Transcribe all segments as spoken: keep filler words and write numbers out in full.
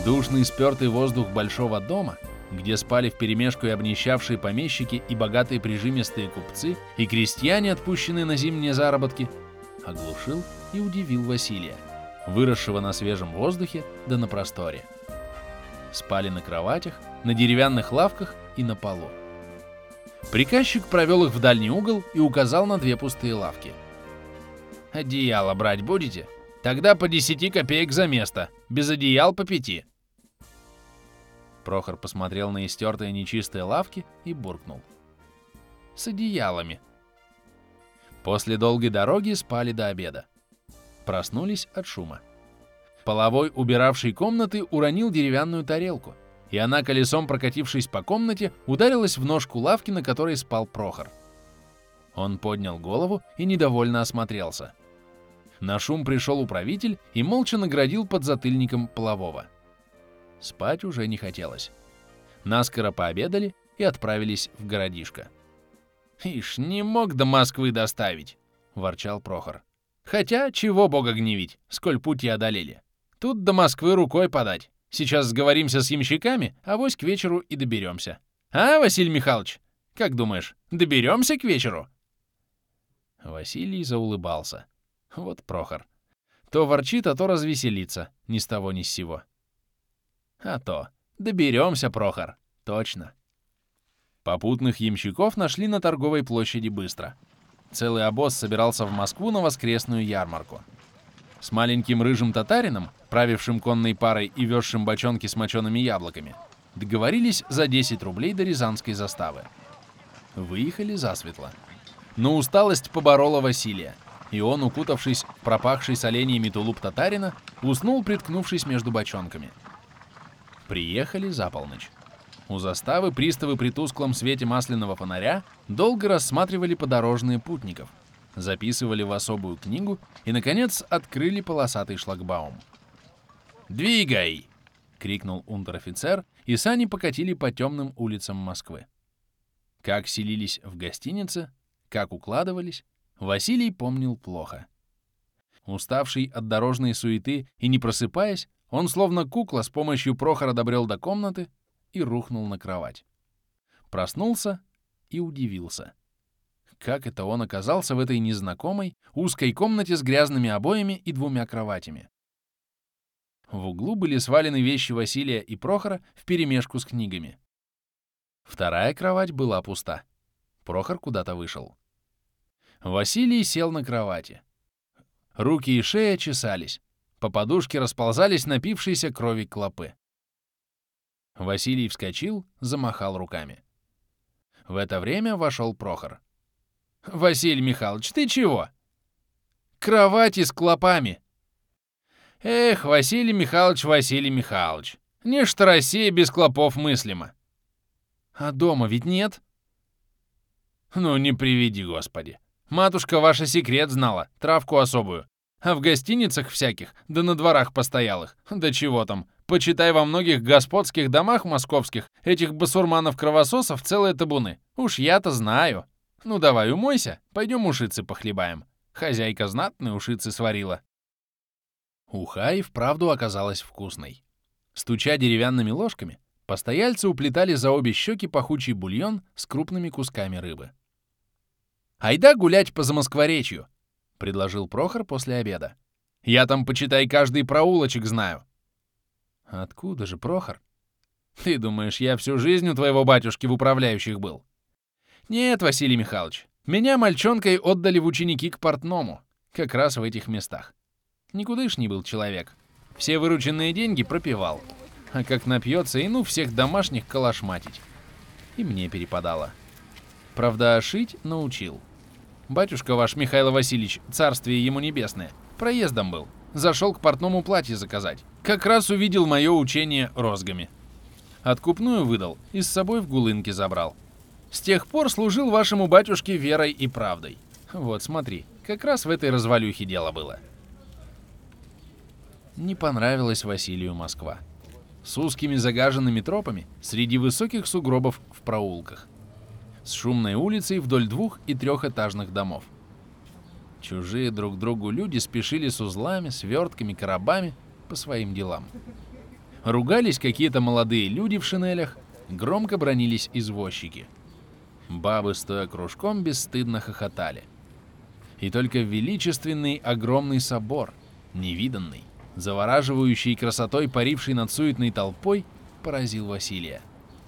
Душный спёртый воздух большого дома, где спали вперемешку и обнищавшие помещики, и богатые прижимистые купцы, и крестьяне, отпущенные на зимние заработки, оглушил и удивил Василия, выросшего на свежем воздухе да на просторе. Спали на кроватях, на деревянных лавках и на полу. Приказчик провел их в дальний угол и указал на две пустые лавки. «Одеяло брать будете? Тогда по десяти копеек за место, без одеял по пяти». Прохор посмотрел на истертые нечистые лавки и буркнул: «С одеялами». После долгой дороги спали до обеда. Проснулись от шума. Половой, убиравший комнаты, уронил деревянную тарелку, и она, колесом прокатившись по комнате, ударилась в ножку лавки, на которой спал Прохор. Он поднял голову и недовольно осмотрелся. На шум пришел управитель и молча наградил подзатыльником Полового. Спать уже не хотелось. Наскоро пообедали и отправились в городишко. «Ишь, не мог до Москвы доставить!» — ворчал Прохор. «Хотя, чего бога гневить, сколь пути одолели. Тут до Москвы рукой подать. Сейчас сговоримся с ямщиками, авось к вечеру и доберемся. А, Василий Михайлович, как думаешь, доберемся к вечеру?» Василий заулыбался. Вот Прохор. То ворчит, а то развеселится, ни с того ни с сего. А то. Доберемся, Прохор. Точно. Попутных ямщиков нашли на торговой площади быстро. Целый обоз собирался в Москву на воскресную ярмарку. С маленьким рыжим татарином, правившим конной парой и везшим бочонки с мочеными яблоками, договорились за десять рублей до Рязанской заставы. Выехали засветло. Но усталость поборола Василия, и он, укутавшись в пропахший соленьями тулуп татарина, уснул, приткнувшись между бочонками. Приехали за полночь. У заставы приставы при тусклом свете масляного фонаря долго рассматривали подорожные путников, записывали в особую книгу и, наконец, открыли полосатый шлагбаум. «Двигай!» — крикнул унтер-офицер, и сани покатили по темным улицам Москвы. Как селились в гостинице, как укладывались, Василий помнил плохо. Уставший от дорожной суеты и не просыпаясь, он словно кукла с помощью Прохора добрел до комнаты и рухнул на кровать. Проснулся и удивился. Как это он оказался в этой незнакомой, узкой комнате с грязными обоями и двумя кроватями? В углу были свалены вещи Василия и Прохора вперемешку с книгами. Вторая кровать была пуста. Прохор куда-то вышел. Василий сел на кровати. Руки и шея чесались. По подушке расползались напившиеся крови клопы. Василий вскочил, замахал руками. В это время вошел Прохор. «Василий Михайлович, ты чего?» «Кровати с клопами!» «Эх, Василий Михайлович, Василий Михайлович, нечто Россия без клопов мыслима». «А дома ведь нет?» «Ну, не приведи, Господи. Матушка ваша секрет знала, травку особую. А в гостиницах всяких, да на дворах постоялых, да чего там, почитай, во многих господских домах московских этих басурманов-кровососов целые табуны. Уж я-то знаю. Ну давай, умойся, пойдем ушицы похлебаем. Хозяйка знатные ушицы сварила». Уха и вправду оказалась вкусной. Стуча деревянными ложками, постояльцы уплетали за обе щеки пахучий бульон с крупными кусками рыбы. «Айда гулять по Замоскворечью», — предложил Прохор после обеда. «Я там, почитай, каждый проулочек знаю». «Откуда же, Прохор? Ты думаешь, я всю жизнь у твоего батюшки в управляющих был?» «Нет, Василий Михайлович, меня мальчонкой отдали в ученики к портному, как раз в этих местах. Никудышний был человек. Все вырученные деньги пропивал. А как напьется, и ну всех домашних калашматить. И мне перепадало. Правда, шить научил. Батюшка ваш, Михаил Васильевич, царствие ему небесное, проездом был. Зашел к портному платье заказать. Как раз увидел мое учение розгами. Откупную выдал и с собой в гулынки забрал. С тех пор служил вашему батюшке верой и правдой. Вот, смотри, как раз в этой развалюхе дело было». Не понравилась Василию Москва. С узкими загаженными тропами, среди высоких сугробов в проулках. С шумной улицей вдоль двух- и трехэтажных домов. Чужие друг другу люди спешили с узлами, свертками, коробами по своим делам. Ругались какие-то молодые люди в шинелях, громко бранились извозчики. Бабы, стоя кружком, бесстыдно хохотали. И только величественный огромный собор, невиданный, завораживающий красотой, паривший над суетной толпой, поразил Василия.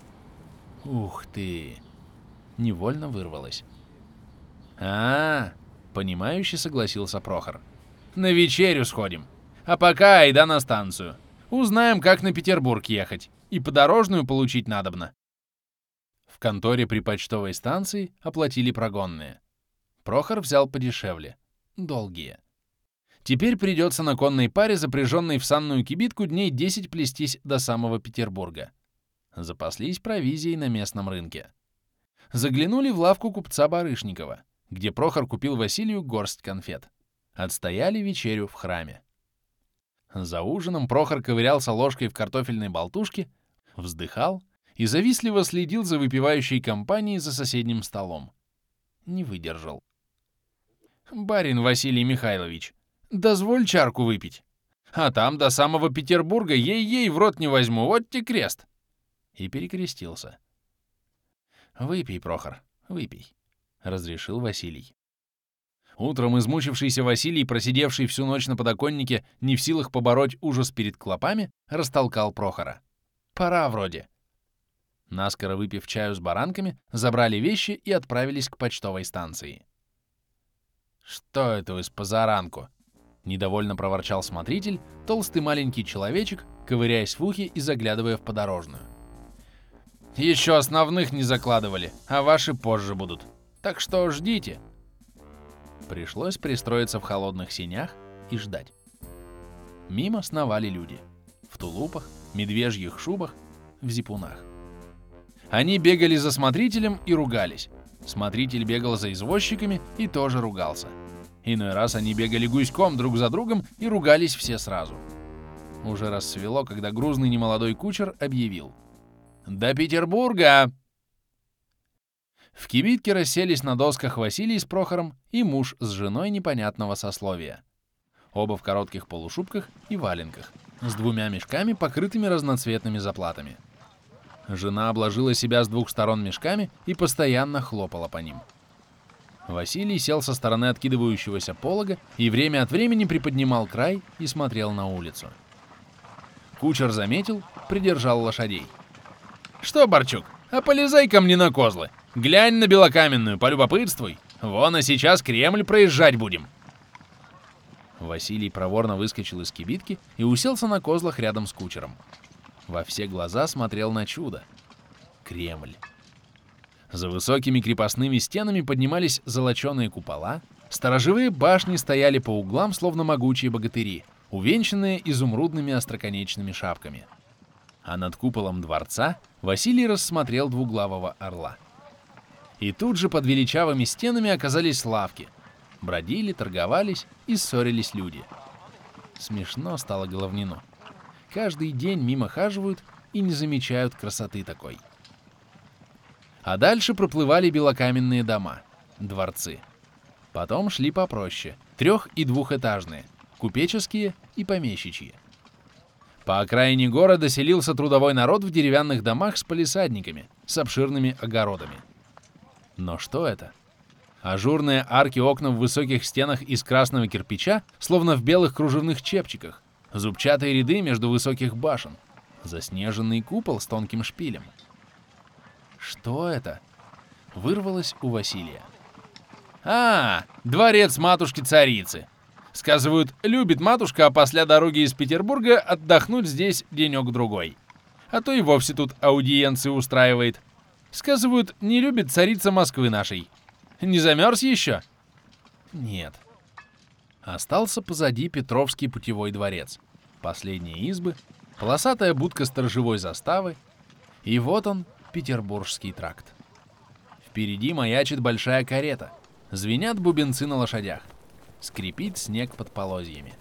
«Ух ты!» — невольно вырвалось. «А-а-а!» — понимающе согласился Прохор. «На вечерю сходим. А пока айда на станцию. Узнаем, как на Петербург ехать. И подорожную получить надобно». В конторе при почтовой станции оплатили прогонные. Прохор взял подешевле. Долгие. Теперь придется на конной паре, запряженной в санную кибитку, дней десять плестись до самого Петербурга. Запаслись провизией на местном рынке. Заглянули в лавку купца Барышникова, где Прохор купил Василию горсть конфет. Отстояли вечерю в храме. За ужином Прохор ковырялся ложкой в картофельной болтушке, вздыхал и завистливо следил за выпивающей компанией за соседним столом. Не выдержал. «Барин Василий Михайлович, дозволь чарку выпить. А там до самого Петербурга ей-ей в рот не возьму, вот те крест!» И перекрестился. «Выпей, Прохор, выпей», — разрешил Василий. Утром измучившийся Василий, просидевший всю ночь на подоконнике, не в силах побороть ужас перед клопами, растолкал Прохора. «Пора вроде». Наскоро выпив чаю с баранками, забрали вещи и отправились к почтовой станции. «Что это вы с позаранку?» — недовольно проворчал смотритель, толстый маленький человечек, ковыряясь в ухе и заглядывая в подорожную. «Еще основных не закладывали, а ваши позже будут. Так что ждите». Пришлось пристроиться в холодных сенях и ждать. Мимо сновали люди. В тулупах, медвежьих шубах, в зипунах. Они бегали за смотрителем и ругались. Смотритель бегал за извозчиками и тоже ругался. Иной раз они бегали гуськом друг за другом и ругались все сразу. Уже рассвело, когда грузный немолодой кучер объявил: «До Петербурга!» В кибитке расселись на досках Василий с Прохором и муж с женой непонятного сословия. Оба в коротких полушубках и валенках, с двумя мешками, покрытыми разноцветными заплатами. Жена обложила себя с двух сторон мешками и постоянно хлопала по ним. Василий сел со стороны откидывающегося полога и время от времени приподнимал край и смотрел на улицу. Кучер заметил, придержал лошадей. «Что, Барчук, а полезай ко мне на козлы. Глянь на Белокаменную, полюбопытствуй. Вон, а сейчас Кремль проезжать будем». Василий проворно выскочил из кибитки и уселся на козлах рядом с кучером. Во все глаза смотрел на чудо. Кремль. За высокими крепостными стенами поднимались золоченые купола, сторожевые башни стояли по углам, словно могучие богатыри, увенчанные изумрудными остроконечными шапками. А над куполом дворца Василий рассмотрел двуглавого орла. И тут же под величавыми стенами оказались лавки. Бродили, торговались и ссорились люди. Смешно стало Головнину. Каждый день мимо хаживают и не замечают красоты такой. А дальше проплывали белокаменные дома, дворцы. Потом шли попроще, трех- и двухэтажные, купеческие и помещичьи. По окраине города селился трудовой народ в деревянных домах с палисадниками, с обширными огородами. Но что это? Ажурные арки окна в высоких стенах из красного кирпича, словно в белых кружевных чепчиках, зубчатые ряды между высоких башен, заснеженный купол с тонким шпилем. Что это? Вырвалось у Василия. «А, дворец матушки-царицы. Сказывают, любит матушка, а после дороги из Петербурга отдохнуть здесь денек-другой. А то и вовсе тут аудиенции устраивает. Сказывают, не любит царица Москвы нашей. Не замерз еще?» Нет. Остался позади Петровский путевой дворец, последние избы, полосатая будка сторожевой заставы, и вот он, Петербургский тракт. Впереди маячит большая карета, звенят бубенцы на лошадях, скрипит снег под полозьями.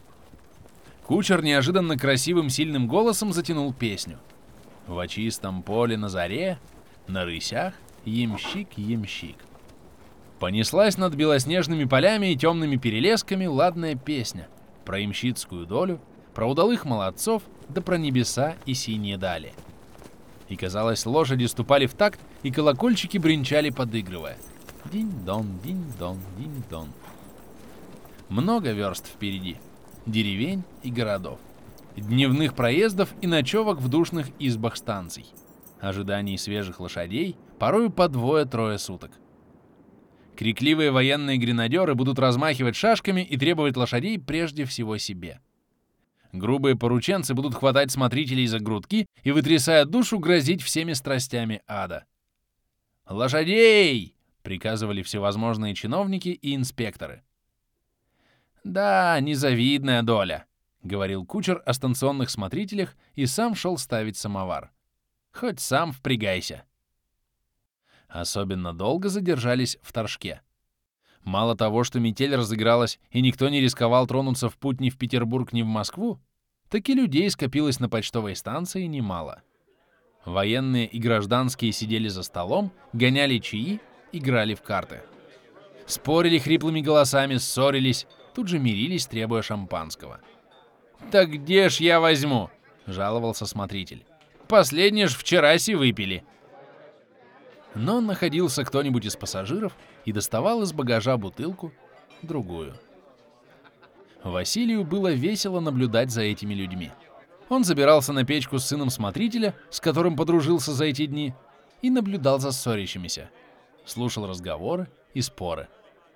Кучер неожиданно красивым сильным голосом затянул песню. В чистом поле на заре, на рысях ямщик, ямщик. Понеслась над белоснежными полями и темными перелесками ладная песня про ямщицкую долю, про удалых молодцов, да про небеса и синие дали. И, казалось, лошади ступали в такт, и колокольчики бренчали, подыгрывая. Динь-дон, динь-дон, динь-дон. Много верст впереди, деревень и городов, дневных проездов и ночевок в душных избах станций, ожиданий свежих лошадей, порою по двое-трое суток. Крикливые военные гренадеры будут размахивать шашками и требовать лошадей прежде всего себе. Грубые порученцы будут хватать смотрителей за грудки и, вытрясая душу, грозить всеми страстями ада. «Лошадей!» — приказывали всевозможные чиновники и инспекторы. «Да, незавидная доля», — говорил кучер о станционных смотрителях и сам шел ставить самовар. «Хоть сам впрягайся». Особенно долго задержались в Торжке. Мало того, что метель разыгралась и никто не рисковал тронуться в путь ни в Петербург, ни в Москву, так и людей скопилось на почтовой станции немало. Военные и гражданские сидели за столом, гоняли чаи, играли в карты. Спорили хриплыми голосами, ссорились, тут же мирились, требуя шампанского. «Так где ж я возьму?» — жаловался смотритель. «Последнее ж вчераси выпили». Но находился кто-нибудь из пассажиров и доставал из багажа бутылку, другую. Василию было весело наблюдать за этими людьми. Он забирался на печку с сыном смотрителя, с которым подружился за эти дни, и наблюдал за ссорящимися, слушал разговоры и споры.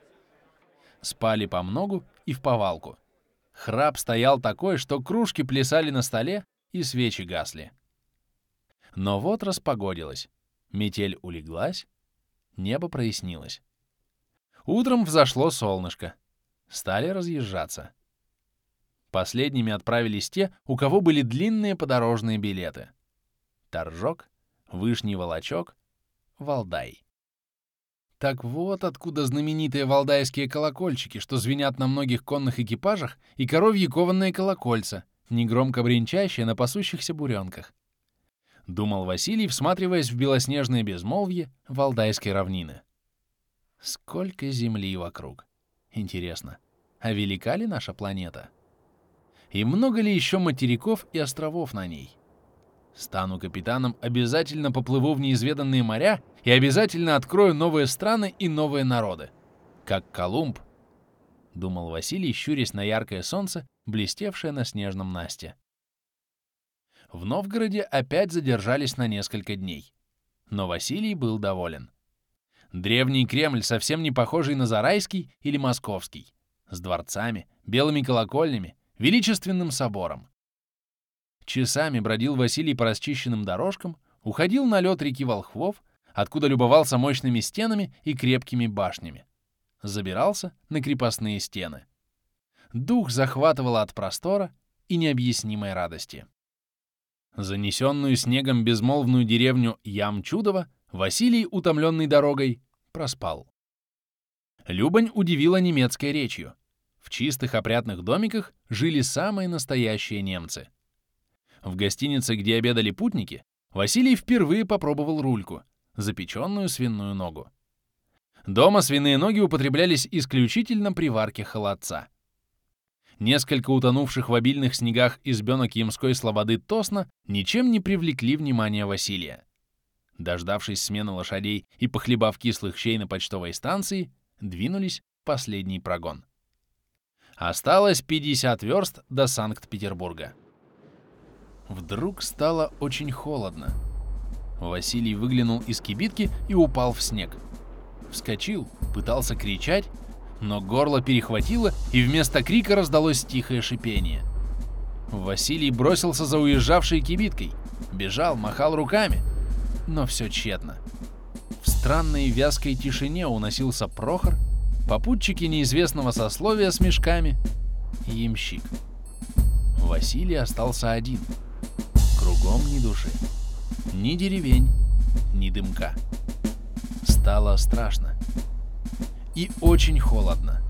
Спали помногу и вповалку. Храп стоял такой, что кружки плясали на столе и свечи гасли. Но вот распогодилось. Метель улеглась, небо прояснилось. Утром взошло солнышко. Стали разъезжаться. Последними отправились те, у кого были длинные подорожные билеты. Торжок, Вышний Волочок, Валдай. Так вот откуда знаменитые валдайские колокольчики, что звенят на многих конных экипажах, и коровьи кованные колокольца, негромко бренчащие на пасущихся буренках. Думал Василий, всматриваясь в белоснежное безмолвье Валдайской равнины. Сколько земли вокруг. Интересно, а велика ли наша планета? И много ли еще материков и островов на ней? Стану капитаном, обязательно поплыву в неизведанные моря и обязательно открою новые страны и новые народы. Как Колумб, думал Василий, щурясь на яркое солнце, блестевшее на снежном насте. В Новгороде опять задержались на несколько дней. Но Василий был доволен. Древний Кремль, совсем не похожий на Зарайский или Московский, с дворцами, белыми колокольнями, величественным собором. Часами бродил Василий по расчищенным дорожкам, уходил на лед реки Волхвов, откуда любовался мощными стенами и крепкими башнями. Забирался на крепостные стены. Дух захватывало от простора и необъяснимой радости. Занесенную снегом безмолвную деревню Ям-Чудово Василий, утомленный дорогой, проспал. Любань удивила немецкой речью. В чистых опрятных домиках жили самые настоящие немцы. В гостинице, где обедали путники, Василий впервые попробовал рульку, запеченную свиную ногу. Дома свиные ноги употреблялись исключительно при варке холодца. Несколько утонувших в обильных снегах избенок Ямской слободы Тосна ничем не привлекли внимания Василия. Дождавшись смены лошадей и похлебав кислых щей на почтовой станции, двинулись в последний прогон. Осталось пятьдесят верст до Санкт-Петербурга. Вдруг стало очень холодно. Василий выглянул из кибитки и упал в снег. Вскочил, пытался кричать, но горло перехватило, и вместо крика раздалось тихое шипение. Василий бросился за уезжавшей кибиткой, бежал, махал руками, но все тщетно. В странной вязкой тишине уносился Прохор, попутчики неизвестного сословия с мешками и ямщик. Василий остался один. Кругом ни души, ни деревень, ни дымка. Стало страшно. И очень холодно.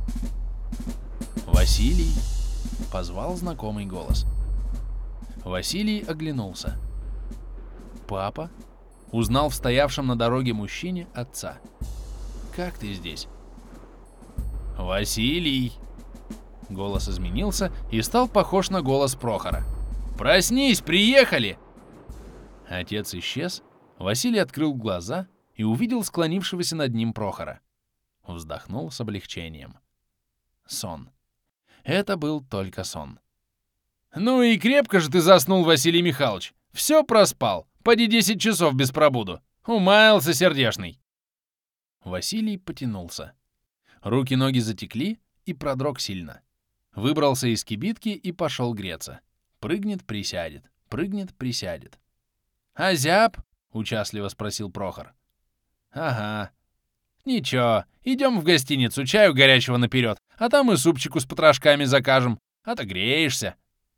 «Василий!» — позвал знакомый голос. Василий оглянулся. «Папа?» — узнал в стоявшем на дороге мужчине отца. «Как ты здесь?» «Василий!» Голос изменился и стал похож на голос Прохора. «Проснись, приехали!» Отец исчез, Василий открыл глаза и увидел склонившегося над ним Прохора. Вздохнул с облегчением. Сон. Это был только сон. «Ну и крепко же ты заснул, Василий Михайлович! Все проспал! Поди десять часов без пробуду! Умаялся сердешный!» Василий потянулся. Руки-ноги затекли и продрог сильно. Выбрался из кибитки и пошел греться. Прыгнет, присядет, прыгнет, присядет. «А зяб?» — участливо спросил Прохор. «Ага. Ничего, идем в гостиницу, чаю горячего наперед, а там и супчику с потрошками закажем. Отогреешься».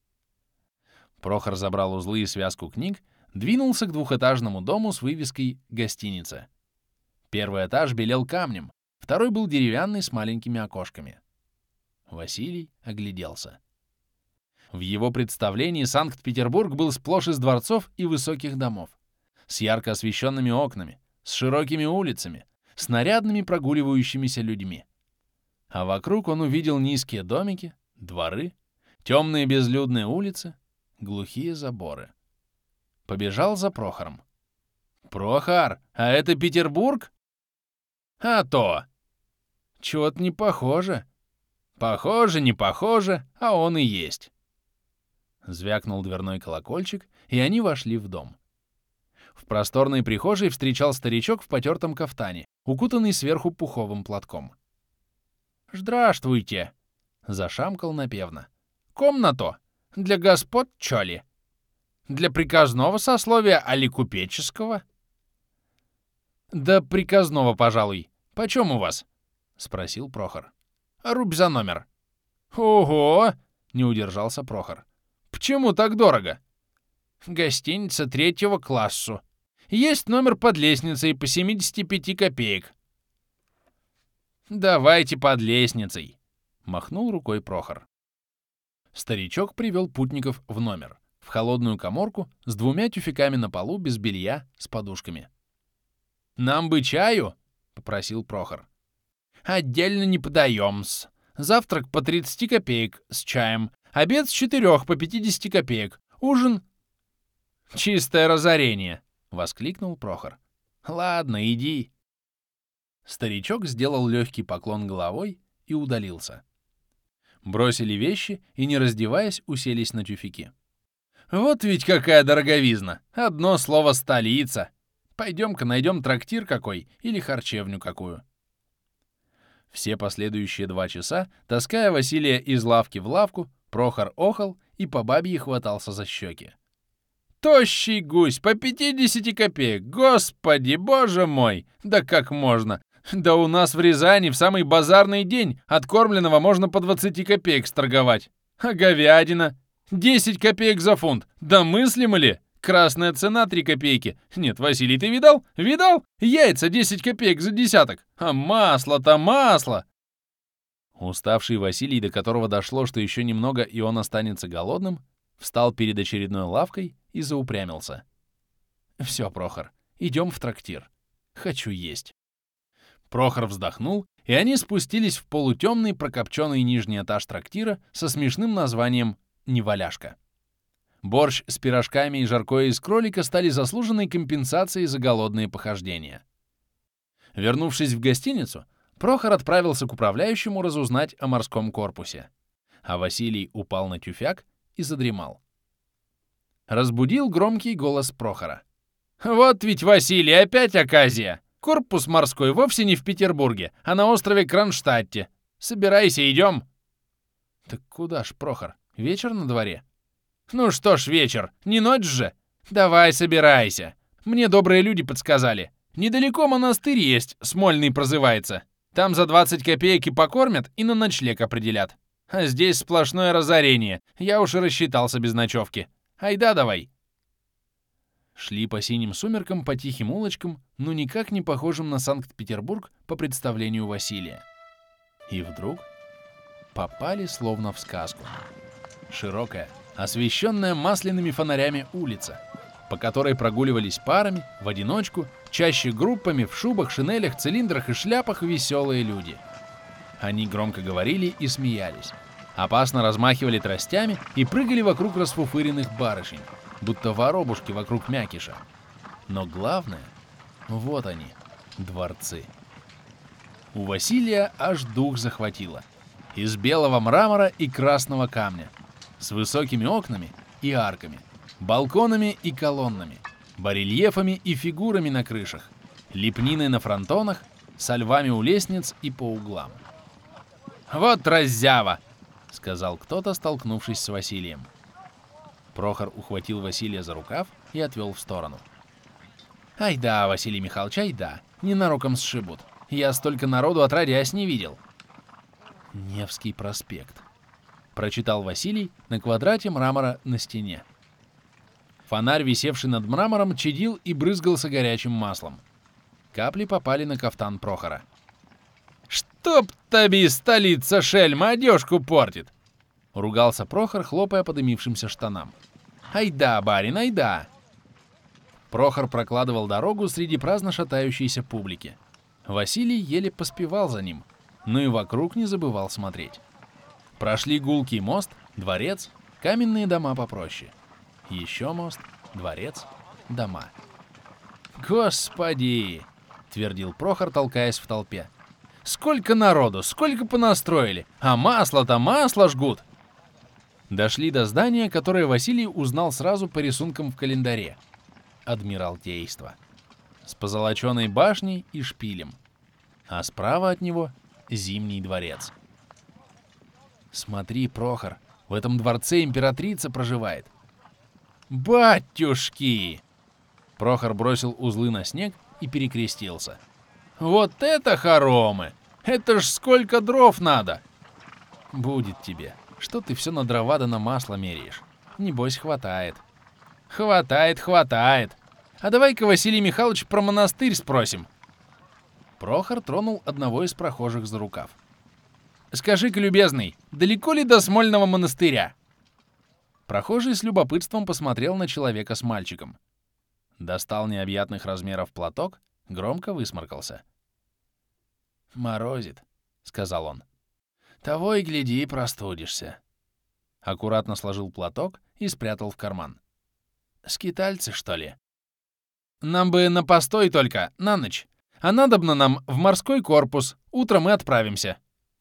Прохор забрал узлы и связку книг, двинулся к двухэтажному дому с вывеской «Гостиница». Первый этаж белел камнем, второй был деревянный с маленькими окошками. Василий огляделся. В его представлении Санкт-Петербург был сплошь из дворцов и высоких домов, с ярко освещенными окнами, с широкими улицами, с нарядными прогуливающимися людьми. А вокруг он увидел низкие домики, дворы, темные безлюдные улицы, глухие заборы. Побежал за Прохором. «Прохор, а это Петербург?» «А то!» «Чего-то не похоже». «Похоже, не похоже, а он и есть». Звякнул дверной колокольчик, и они вошли в дом. В просторной прихожей встречал старичок в потертом кафтане, укутанный сверху пуховым платком. «Здравствуйте!» — зашамкал напевно. «Комнату? Для господ, чё ли? Для приказного сословия, али купеческого?» «Да приказного, пожалуй. Почем у вас?» — спросил Прохор. «Рубь за номер». «Ого!» — не удержался Прохор. «Почему так дорого?» «Гостиница третьего классу. Есть номер под лестницей по семьдесят пять копеек». «Давайте под лестницей», — махнул рукой Прохор. Старичок привел путников в номер, в холодную каморку с двумя тюфяками на полу без белья, с подушками. «Нам бы чаю?» — попросил Прохор. «Отдельно не подаем-с. Завтрак по тридцать копеек с чаем, обед с четырех по пятьдесят копеек, ужин...» «Чистое разорение!» — воскликнул Прохор. «Ладно, иди». Старичок сделал легкий поклон головой и удалился. Бросили вещи и, не раздеваясь, уселись на тюфяки. «Вот ведь какая дороговизна! Одно слово «столица». Пойдем-ка найдем трактир какой или харчевню какую». Все последующие два часа, таская Василия из лавки в лавку, Прохор охал и по бабье хватался за щеки. «Тощий гусь, по пятьдесят копеек! Господи, боже мой! Да как можно? Да у нас в Рязани в самый базарный день откормленного можно по двадцать копеек сторговать. А говядина? десять копеек за фунт! Да мыслимо ли? Красная цена три копейки. Нет, Василий, ты видал? Видал? Яйца десять копеек за десяток. А масло-то масло!» Уставший Василий, до которого дошло, что еще немного и он останется голодным, встал перед очередной лавкой и заупрямился. «Все, Прохор, идем в трактир. Хочу есть». Прохор вздохнул, и они спустились в полутемный прокопченный нижний этаж трактира со смешным названием «Неваляшка». Борщ с пирожками и жаркое из кролика стали заслуженной компенсацией за голодные похождения. Вернувшись в гостиницу, Прохор отправился к управляющему разузнать о морском корпусе, а Василий упал на тюфяк и задремал. Разбудил громкий голос Прохора. «Вот ведь, Василий, опять оказия! Корпус морской вовсе не в Петербурге, а на острове Кронштадте. Собирайся, идем!» «Так куда ж, Прохор? Вечер на дворе?» «Ну что ж, вечер, не ночь же! Давай, собирайся! Мне добрые люди подсказали. Недалеко монастырь есть, Смольный прозывается. Там за двадцать копеек и покормят, и на ночлег определят. А здесь сплошное разорение, я уж и рассчитался без ночевки. Айда давай!» Шли по синим сумеркам по тихим улочкам, но никак не похожим на Санкт-Петербург по представлению Василия. И вдруг попали словно в сказку. Широкая, освещенная масляными фонарями улица, по которой прогуливались парами, в одиночку, чаще группами, в шубах, шинелях, цилиндрах и шляпах веселые люди. Они громко говорили и смеялись. опасно размахивали тростями и прыгали вокруг расфуфыренных барышень, будто воробушки вокруг мякиша. Но главное, вот они, дворцы. У Василия аж дух захватило. Из белого мрамора и красного камня, с высокими окнами и арками, балконами и колоннами, барельефами и фигурами на крышах, лепниной на фронтонах, со львами у лестниц и по углам. «Вот раззява!» — сказал кто-то, столкнувшись с Василием. Прохор ухватил Василия за рукав и отвел в сторону. «Ай да, Василий Михайлович, ай да, ненароком сшибут. Я столько народу отродясь не видел». «Невский проспект», — прочитал Василий на квадрате мрамора на стене. Фонарь, висевший над мрамором, чадил и брызгался горячим маслом. Капли попали на кафтан Прохора. «Чтоб таби, столица шельма, одежку портит!» — ругался Прохор, хлопая по дымившимся штанам. «Айда, барин, айда!» Прохор прокладывал дорогу среди праздно шатающейся публики. Василий еле поспевал за ним, но и вокруг не забывал смотреть. Прошли гулкий мост, дворец, каменные дома попроще. Еще мост, дворец, дома. «Господи!» — твердил Прохор, толкаясь в толпе. «Сколько народу, сколько понастроили! А масло-то масло жгут!» Дошли до здания, которое Василий узнал сразу по рисункам в календаре. Адмиралтейство. С позолоченной башней и шпилем. А справа от него Зимний дворец. «Смотри, Прохор, в этом дворце императрица проживает». «Батюшки!» Прохор бросил узлы на снег и перекрестился. «Вот это хоромы! Это ж сколько дров надо!» «Будет тебе. Что ты все на дрова да на масло меряешь? Небось, хватает». «Хватает, хватает. А давай-ка, Василий Михайлович, про монастырь спросим». Прохор тронул одного из прохожих за рукав. «Скажи-ка, любезный, далеко ли до Смольного монастыря?» Прохожий с любопытством посмотрел на человека с мальчиком. Достал необъятных размеров платок, громко высморкался. «Морозит», — сказал он. «Того и гляди, простудишься». Аккуратно сложил платок и спрятал в карман. «Скитальцы, что ли?» «Нам бы на постой только, на ночь. А надобно нам в морской корпус. Утром мы отправимся».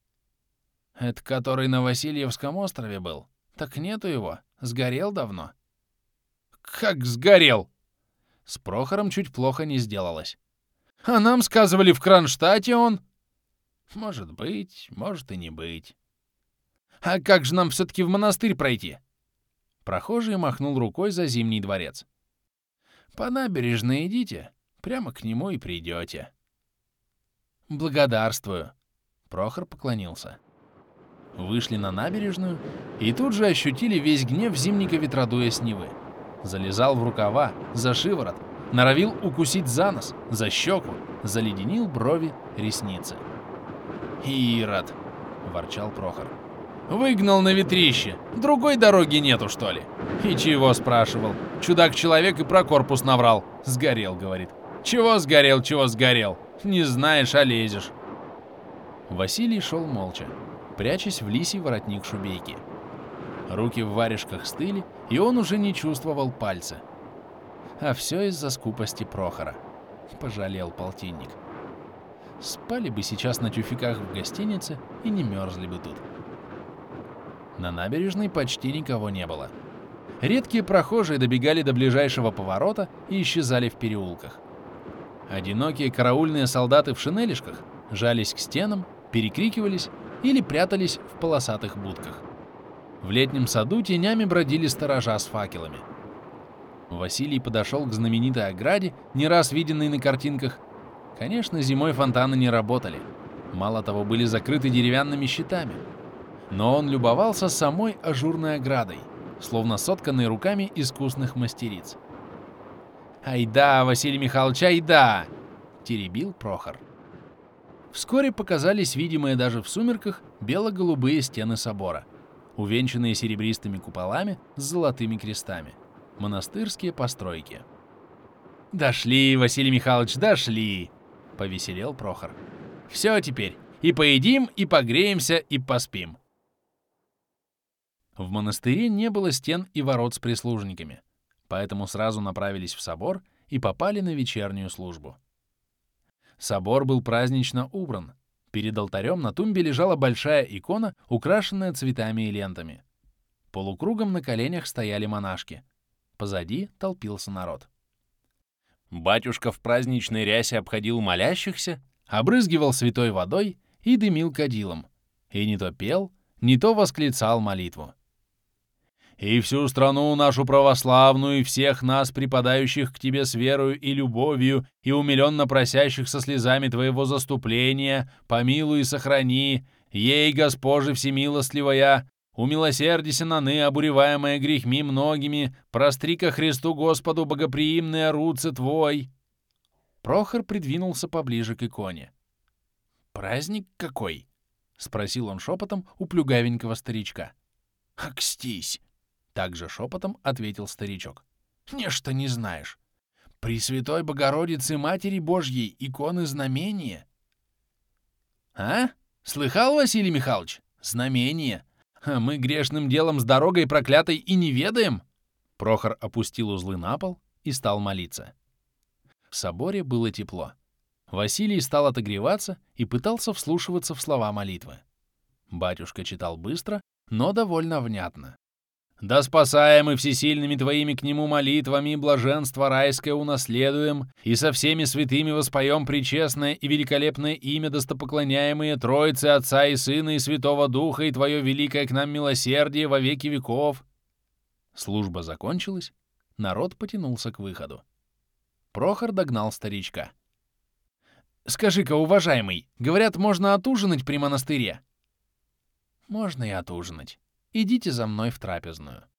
«Это который на Васильевском острове был? Так нету его. Сгорел давно». «Как сгорел?» С Прохором чуть плохо не сделалось. «А нам сказывали, в Кронштадте он...» «Может быть, может и не быть». «А как же нам все-таки в монастырь пройти?» Прохожий махнул рукой за Зимний дворец. «По набережной идите, прямо к нему и придете». «Благодарствую». Прохор поклонился. Вышли на набережную и тут же ощутили весь гнев зимника ветродуя с Невы. Залезал в рукава, за шиворот, норовил укусить за нос, за щеку, заледенил брови, ресницы. «Ирод!» — ворчал Прохор. «Выгнал на ветрище! Другой дороги нету, что ли?» «И чего?» — спрашивал. «Чудак-человек и про корпус наврал. Сгорел, — говорит. Чего сгорел, чего сгорел? Не знаешь, а лезешь». Василий шел молча, прячась в лисий воротник шубейки. Руки в варежках стыли, и он уже не чувствовал пальца. А все из-за скупости Прохора. Пожалел полтинник. Спали бы сейчас на тюфяках в гостинице и не мерзли бы тут. На набережной почти никого не было. Редкие прохожие добегали до ближайшего поворота и исчезали в переулках. Одинокие караульные солдаты в шинелишках жались к стенам, перекрикивались или прятались в полосатых будках. В летнем саду тенями бродили сторожа с факелами. Василий подошел к знаменитой ограде, не раз виденной на картинках. Конечно, зимой фонтаны не работали. Мало того, были закрыты деревянными щитами. Но он любовался самой ажурной оградой, словно сотканной руками искусных мастериц. «Айда, Василий Михайлович, айда!» — теребил Прохор. Вскоре показались видимые даже в сумерках бело-голубые стены собора, увенчанные серебристыми куполами с золотыми крестами. Монастырские постройки. «Дошли, Василий Михайлович, дошли!» — повеселел Прохор. «Все теперь. И поедим, и погреемся, и поспим». В монастыре не было стен и ворот с прислужниками, поэтому сразу направились в собор и попали на вечернюю службу. Собор был празднично убран. Перед алтарем на тумбе лежала большая икона, украшенная цветами и лентами. Полукругом на коленях стояли монашки. Позади толпился народ. Батюшка в праздничной рясе обходил молящихся, обрызгивал святой водой и дымил кадилом, и не то пел, не то восклицал молитву. «И всю страну нашу православную, и всех нас, припадающих к Тебе с верою и любовью, и умиленно просящих со слезами Твоего заступления, помилуй и сохрани, ей, Госпоже всемилостливая, умилосердися наны, обуреваемая грехми многими, простри ко Христу Господу богоприимные руцы Твой». Прохор придвинулся поближе к иконе. «Праздник какой?» — спросил он шепотом у плюгавенького старичка. «Акстись!» — также шепотом ответил старичок. «Нечто не знаешь. Пресвятой Богородицы Матери Божьей иконы знамения». «А? Слыхал, Василий Михайлович? Знамение. А мы грешным делом с дорогой проклятой и не ведаем?» Прохор опустил узлы на пол и стал молиться. В соборе было тепло. Василий стал отогреваться и пытался вслушиваться в слова молитвы. Батюшка читал быстро, но довольно внятно. «Да спасаем и всесильными Твоими к Нему молитвами блаженство райское унаследуем, и со всеми святыми воспоем пречестное и великолепное имя достопоклоняемые Троицы Отца и Сына и Святого Духа и Твое великое к нам милосердие во веки веков». Служба закончилась, народ потянулся к выходу. Прохор догнал старичка. «Скажи-ка, уважаемый, говорят, можно отужинать при монастыре?» «Можно и отужинать. Идите за мной в трапезную».